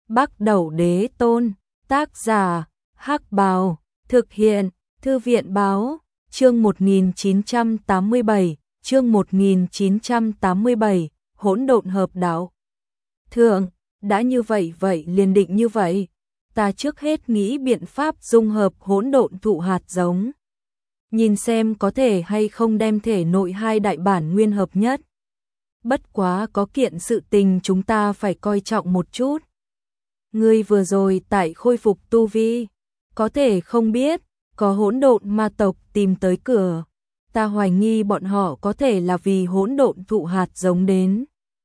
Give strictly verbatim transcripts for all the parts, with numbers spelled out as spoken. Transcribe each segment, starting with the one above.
Bắc Đẩu Đế Tôn, tác giả, Hắc Bào, thực hiện, Thư viện Báo, chương một nghìn chín trăm tám mươi bảy, chương một nghìn chín trăm tám mươi bảy, hỗn độn hợp đạo. Thượng, đã như vậy vậy liền định như vậy, ta trước hết nghĩ biện pháp dung hợp hỗn độn thụ hạt giống. Nhìn xem có thể hay không đem thể nội hai đại bản nguyên hợp nhất. Bất quá có kiện sự tình chúng ta phải coi trọng một chút. Ngươi vừa rồi tại khôi phục tu vi, có thể không biết, có hỗn độn ma tộc tìm tới cửa. Ta hoài nghi bọn họ có thể là vì hỗn độn thụ hạt giống đến.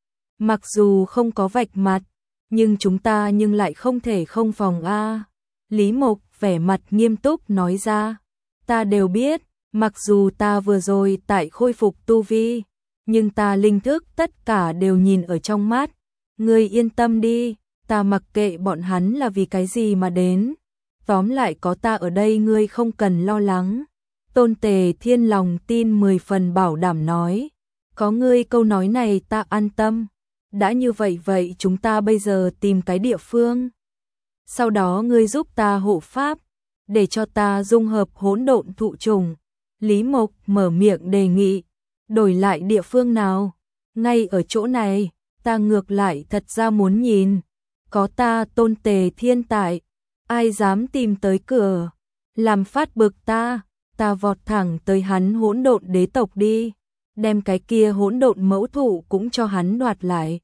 Mặc dù không có vạch mặt, nhưng chúng ta nhưng lại không thể không phòng a. Lý Mộc vẻ mặt nghiêm túc nói ra, ta đều biết, mặc dù ta vừa rồi tại khôi phục tu vi, nhưng ta linh thức tất cả đều nhìn ở trong mắt. Ngươi yên tâm đi, ta mặc kệ bọn hắn là vì cái gì mà đến. Tóm lại có ta ở đây ngươi không cần lo lắng. Tôn Tề Thiên lòng tin mười phần bảo đảm nói. Có ngươi câu nói này ta an tâm. Đã như vậy vậy chúng ta bây giờ tìm cái địa phương. Sau đó ngươi giúp ta hộ pháp, để cho ta dung hợp hỗn độn thụ trùng. Lý Mộc mở miệng đề nghị. Đổi lại địa phương nào? Ngay ở chỗ này, ta ngược lại thật ra muốn nhìn. Có ta Tôn Tề Thiên tại, ai dám tìm tới cửa, làm phát bực ta, ta vọt thẳng tới hắn hỗn độn đế tộc đi, đem cái kia hỗn độn mẫu thụ cũng cho hắn đoạt lại.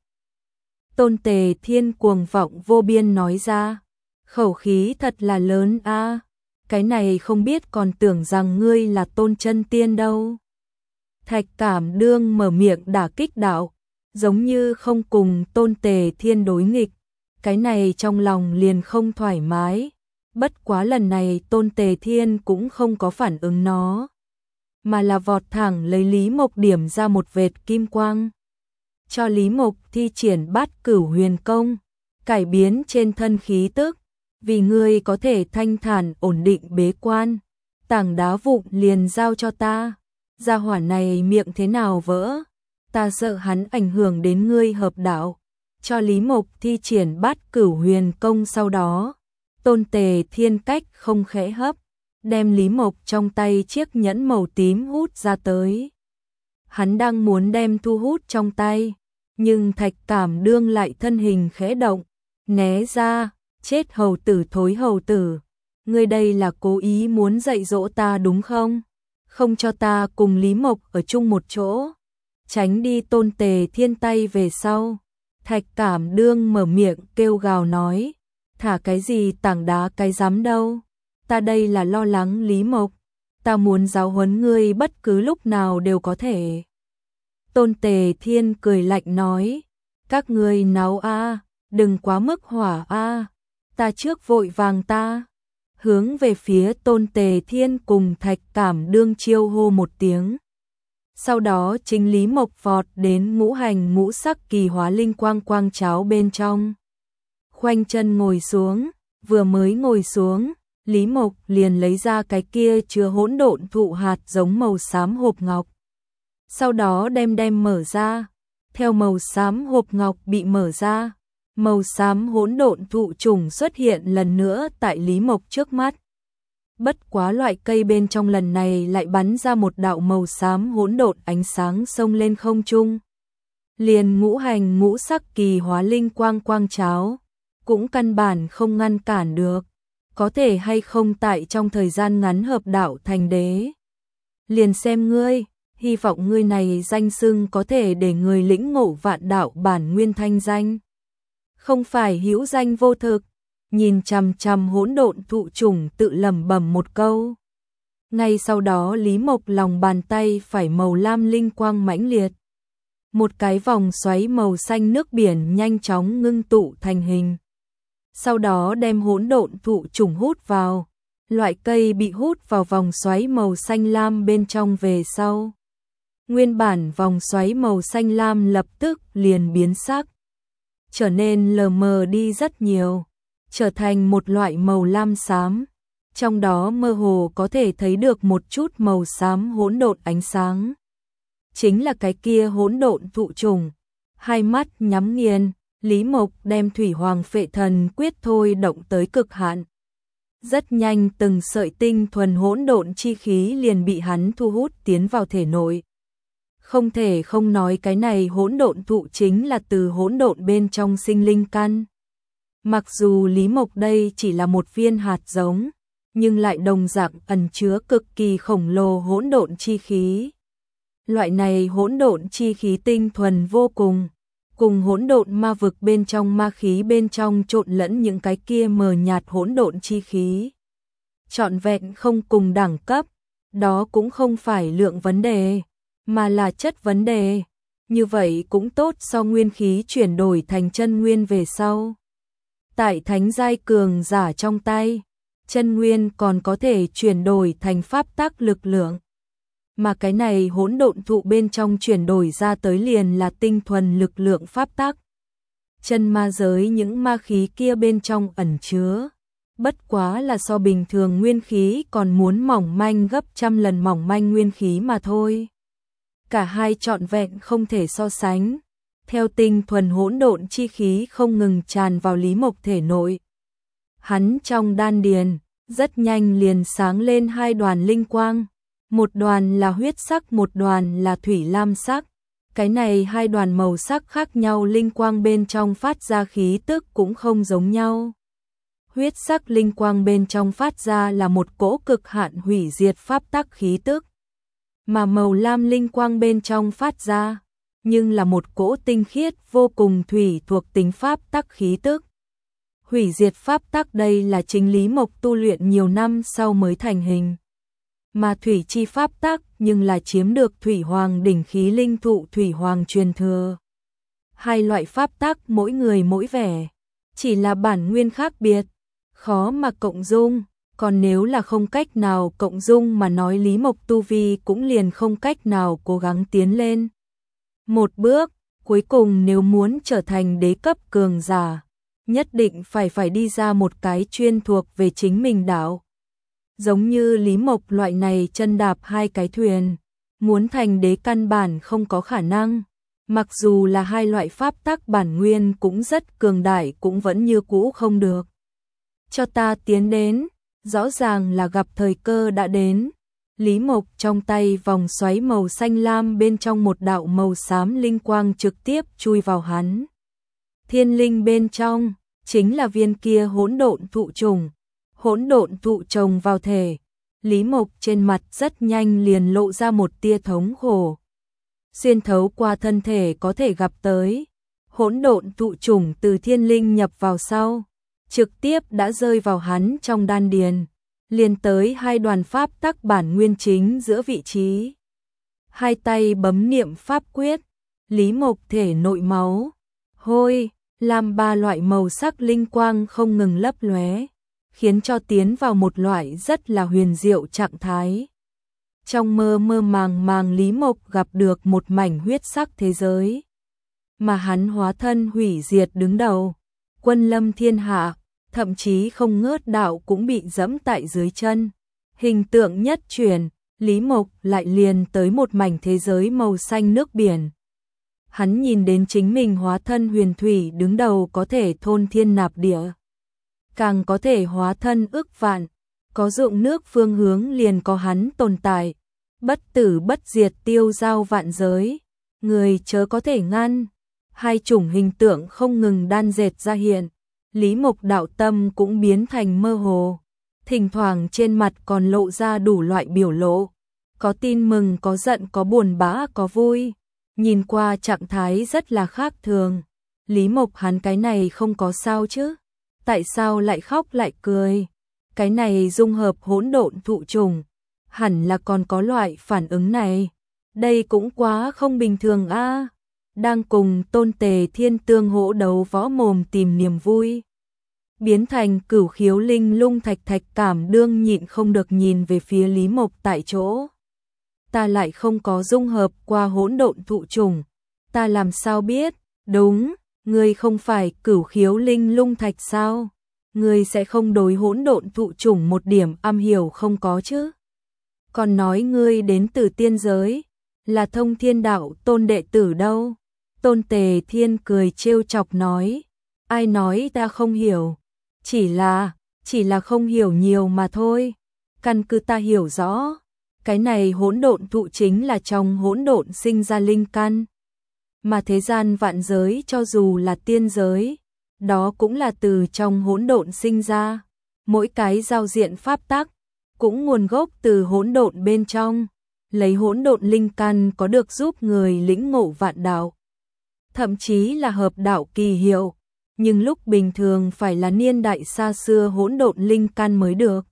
Tôn Tề Thiên cuồng vọng vô biên nói ra, khẩu khí thật là lớn a, cái này không biết còn tưởng rằng ngươi là Tôn chân tiên đâu. Thạch Cảm Đương mở miệng đả kích đạo, giống như không cùng Tôn Tề Thiên đối nghịch. Cái này trong lòng liền không thoải mái, bất quá lần này Tôn Tề Thiên cũng không có phản ứng nó, mà là vọt thẳng lấy Lý Mộc điểm ra một vệt kim quang. Cho Lý Mộc thi triển Bát Cửu Huyền Công, cải biến trên thân khí tức, vì ngươi có thể thanh thản ổn định bế quan, tảng đá vụn liền giao cho ta, gia hỏa này miệng thế nào vỡ, ta sợ hắn ảnh hưởng đến ngươi hợp đạo. Cho Lý Mộc thi triển Bát Cửu Huyền Công sau đó, Tôn Tề Thiên cách không khẽ hấp, đem Lý Mộc trong tay chiếc nhẫn màu tím hút ra tới. Hắn đang muốn đem thu hút trong tay, nhưng Thạch Cảm Đương lại thân hình khẽ động, né ra, chết hầu tử thối hầu tử. Ngươi đây là cố ý muốn dạy dỗ ta đúng không? Không cho ta cùng Lý Mộc ở chung một chỗ. Tránh đi Tôn Tề Thiên tay về sau. Thạch Cảm Đương mở miệng kêu gào nói, thả cái gì tảng đá cái dám đâu, ta đây là lo lắng Lý Mộc, ta muốn giáo huấn ngươi bất cứ lúc nào đều có thể. Tôn Tề Thiên cười lạnh nói, các ngươi náo a, đừng quá mức hỏa a, ta trước vội vàng ta. Hướng về phía Tôn Tề Thiên cùng Thạch Cảm Đương chiêu hô một tiếng. Sau đó chính Lý Mộc vọt đến ngũ hành ngũ sắc kỳ hóa linh quang quang cháo bên trong. Khoanh chân ngồi xuống, vừa mới ngồi xuống, Lý Mộc liền lấy ra cái kia chứa hỗn độn thụ hạt giống màu xám hộp ngọc. Sau đó đem đem mở ra, theo màu xám hộp ngọc bị mở ra, màu xám hỗn độn thụ trùng xuất hiện lần nữa tại Lý Mộc trước mắt. Bất quá loại cây bên trong lần này lại bắn ra một đạo màu xám hỗn độn ánh sáng xông lên không trung. Liền ngũ hành ngũ sắc kỳ hóa linh quang quang cháo, cũng căn bản không ngăn cản được, có thể hay không tại trong thời gian ngắn hợp đạo thành đế. Liền xem ngươi, hy vọng ngươi này danh xưng có thể để người lĩnh ngộ vạn đạo bản nguyên thanh danh. Không phải hữu danh vô thực. Nhìn chằm chằm hỗn độn thụ trùng tự lẩm bẩm một câu. Ngay sau đó Lý Mộc lòng bàn tay phải màu lam linh quang mãnh liệt. Một cái vòng xoáy màu xanh nước biển nhanh chóng ngưng tụ thành hình. Sau đó đem hỗn độn thụ trùng hút vào. Loại cây bị hút vào vòng xoáy màu xanh lam bên trong về sau. Nguyên bản vòng xoáy màu xanh lam lập tức liền biến sắc, trở nên lờ mờ đi rất nhiều, trở thành một loại màu lam xám, trong đó mơ hồ có thể thấy được một chút màu xám hỗn độn ánh sáng. Chính là cái kia hỗn độn thụ trùng, hai mắt nhắm nghiền, Lý Mộc đem Thủy Hoàng Phệ Thần Quyết thôi động tới cực hạn. Rất nhanh từng sợi tinh thuần hỗn độn chi khí liền bị hắn thu hút tiến vào thể nội. Không thể không nói cái này hỗn độn thụ chính là từ hỗn độn bên trong sinh linh căn. Mặc dù Lý Mộc đây chỉ là một viên hạt giống, nhưng lại đồng dạng ẩn chứa cực kỳ khổng lồ hỗn độn chi khí. Loại này hỗn độn chi khí tinh thuần vô cùng, cùng hỗn độn ma vực bên trong ma khí bên trong trộn lẫn những cái kia mờ nhạt hỗn độn chi khí. Trọn vẹn không cùng đẳng cấp, đó cũng không phải lượng vấn đề, mà là chất vấn đề. Như vậy cũng tốt so nguyên khí chuyển đổi thành chân nguyên về sau. Tại thánh giai cường giả trong tay, chân nguyên còn có thể chuyển đổi thành pháp tắc lực lượng. Mà cái này hỗn độn thụ bên trong chuyển đổi ra tới liền là tinh thuần lực lượng pháp tắc. Chân ma giới những ma khí kia bên trong ẩn chứa, bất quá là so bình thường nguyên khí còn muốn mỏng manh gấp trăm lần mỏng manh nguyên khí mà thôi. Cả hai trọn vẹn không thể so sánh. Theo tinh thuần hỗn độn chi khí không ngừng tràn vào Lý Mộc thể nội. Hắn trong đan điền, rất nhanh liền sáng lên hai đoàn linh quang. Một đoàn là huyết sắc, một đoàn là thủy lam sắc. Cái này hai đoàn màu sắc khác nhau linh quang bên trong phát ra khí tức cũng không giống nhau. Huyết sắc linh quang bên trong phát ra là một cỗ cực hạn hủy diệt pháp tắc khí tức. Mà màu lam linh quang bên trong phát ra, nhưng là một cỗ tinh khiết vô cùng thủy thuộc tính pháp tắc khí tức. Hủy diệt pháp tắc đây là chính Lý Mộc tu luyện nhiều năm sau mới thành hình. Mà thủy chi pháp tắc nhưng là chiếm được Thủy Hoàng đỉnh khí linh thụ Thủy Hoàng truyền thừa. Hai loại pháp tắc mỗi người mỗi vẻ, chỉ là bản nguyên khác biệt, khó mà cộng dung. Còn nếu là không cách nào cộng dung mà nói Lý Mộc tu vi cũng liền không cách nào cố gắng tiến lên. Một bước, cuối cùng nếu muốn trở thành đế cấp cường giả, nhất định phải phải đi ra một cái chuyên thuộc về chính mình đạo. Giống như Lý Mộc loại này chân đạp hai cái thuyền, muốn thành đế căn bản không có khả năng. Mặc dù là hai loại pháp tắc bản nguyên cũng rất cường đại cũng vẫn như cũ không được. Cho ta tiến đến, rõ ràng là gặp thời cơ đã đến. Lý Mộc trong tay vòng xoáy màu xanh lam bên trong một đạo màu xám linh quang trực tiếp chui vào hắn. Thiên linh bên trong, chính là viên kia hỗn độn thụ trùng. Hỗn độn thụ trồng vào thể, Lý Mộc trên mặt rất nhanh liền lộ ra một tia thống khổ. Xuyên thấu qua thân thể có thể gặp tới, hỗn độn thụ trùng từ thiên linh nhập vào sau, trực tiếp đã rơi vào hắn trong đan điền, liền tới hai đoàn pháp tắc bản nguyên chính giữa vị trí. Hai tay bấm niệm pháp quyết, Lý Mộc thể nội máu, hôi, lam ba loại màu sắc linh quang không ngừng lấp lóe, khiến cho tiến vào một loại rất là huyền diệu trạng thái. Trong mơ mơ màng màng Lý Mộc gặp được một mảnh huyết sắc thế giới, mà hắn hóa thân hủy diệt đứng đầu, quân lâm thiên hạ, thậm chí không ngớt đạo cũng bị dẫm tại dưới chân. Hình tượng nhất chuyển, Lý Mộc lại liền tới một mảnh thế giới màu xanh nước biển. Hắn nhìn đến chính mình hóa thân huyền thủy đứng đầu có thể thôn thiên nạp địa, càng có thể hóa thân ức vạn, có ruộng nước phương hướng liền có hắn tồn tại, bất tử bất diệt tiêu giao vạn giới, người chớ có thể ngăn. Hai chủng hình tượng không ngừng đan dệt ra hiện, Lý Mộc đạo tâm cũng biến thành mơ hồ, thỉnh thoảng trên mặt còn lộ ra đủ loại biểu lộ, có tin mừng, có giận, có buồn bã, có vui, nhìn qua trạng thái rất là khác thường. Lý Mộc hắn cái này không có sao chứ? Tại sao lại khóc lại cười? Cái này dung hợp hỗn độn thụ trùng, hẳn là còn có loại phản ứng này. Đây cũng quá không bình thường a. À. Đang cùng Tôn Tề Thiên Tương hỗ đấu võ mồm tìm niềm vui, biến thành Cửu Khiếu Linh Lung Thạch Thạch cảm đương nhịn không được nhìn về phía Lý Mộc tại chỗ. Ta lại không có dung hợp qua hỗn độn thụ trùng, ta làm sao biết? Đúng, ngươi không phải Cửu Khiếu Linh Lung Thạch sao? Ngươi sẽ không đối hỗn độn thụ trùng một điểm am hiểu không có chứ? Còn nói ngươi đến từ tiên giới, là Thông Thiên Đạo Tôn đệ tử đâu? Tôn Tề Thiên cười trêu chọc nói, ai nói ta không hiểu, chỉ là, chỉ là không hiểu nhiều mà thôi, căn cứ ta hiểu rõ, cái này hỗn độn thụ chính là trong hỗn độn sinh ra linh căn, mà thế gian vạn giới cho dù là tiên giới, đó cũng là từ trong hỗn độn sinh ra, mỗi cái giao diện pháp tắc cũng nguồn gốc từ hỗn độn bên trong, lấy hỗn độn linh căn có được giúp người lĩnh ngộ vạn đạo, thậm chí là hợp đạo kỳ hiệu, nhưng lúc bình thường phải là niên đại xa xưa hỗn độn linh căn mới được.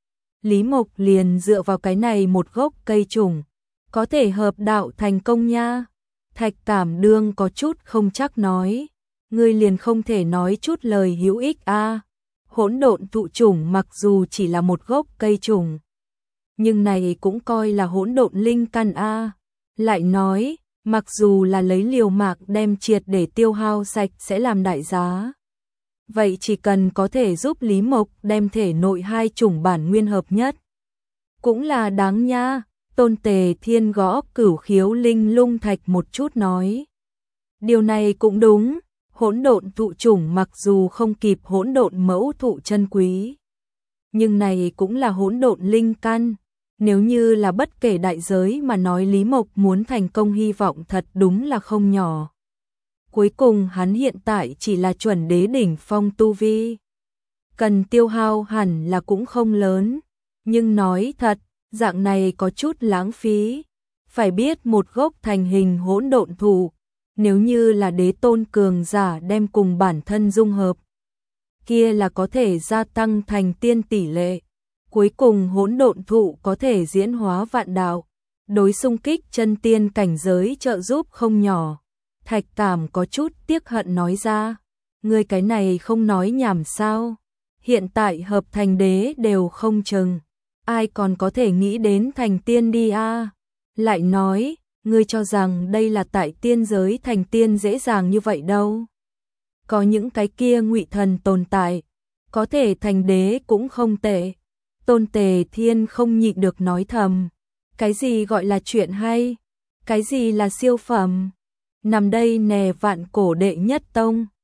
Lý Mộc liền dựa vào cái này một gốc cây trùng, có thể hợp đạo thành công nha. Thạch Cảm Đương có chút không chắc nói, ngươi liền không thể nói chút lời hữu ích a? À? Hỗn độn thụ trùng mặc dù chỉ là một gốc cây trùng, nhưng này cũng coi là hỗn độn linh căn a. À? Lại nói, mặc dù là lấy liều mạc đem triệt để tiêu hao sạch sẽ làm đại giá. Vậy chỉ cần có thể giúp Lý Mộc đem thể nội hai chủng bản nguyên hợp nhất, cũng là đáng nha. Tôn Tề Thiên gõ cửu khiếu linh lung thạch một chút nói. Điều này cũng đúng, hỗn độn thụ chủng mặc dù không kịp hỗn độn mẫu thụ chân quý, nhưng này cũng là hỗn độn linh căn. Nếu như là bất kể đại giới mà nói Lý Mộc muốn thành công hy vọng thật đúng là không nhỏ. Cuối cùng hắn hiện tại chỉ là chuẩn đế đỉnh phong tu vi, cần tiêu hao hẳn là cũng không lớn, nhưng nói thật, dạng này có chút lãng phí. Phải biết một gốc thành hình hỗn độn thụ, nếu như là đế tôn cường giả đem cùng bản thân dung hợp, kia là có thể gia tăng thành tiên tỷ lệ. Cuối cùng hỗn độn thụ có thể diễn hóa vạn đạo, đối xung kích chân tiên cảnh giới trợ giúp không nhỏ. Thạch Cảm có chút tiếc hận nói ra, ngươi cái này không nói nhảm sao? Hiện tại hợp thành đế đều không chừng, ai còn có thể nghĩ đến thành tiên đi a? À? Lại nói, ngươi cho rằng đây là tại tiên giới thành tiên dễ dàng như vậy đâu? Có những cái kia ngụy thần tồn tại, có thể thành đế cũng không tệ. Tôn Tề Thiên không nhịn được nói thầm, cái gì gọi là chuyện hay, cái gì là siêu phẩm, nằm đây nè vạn cổ đệ nhất tông.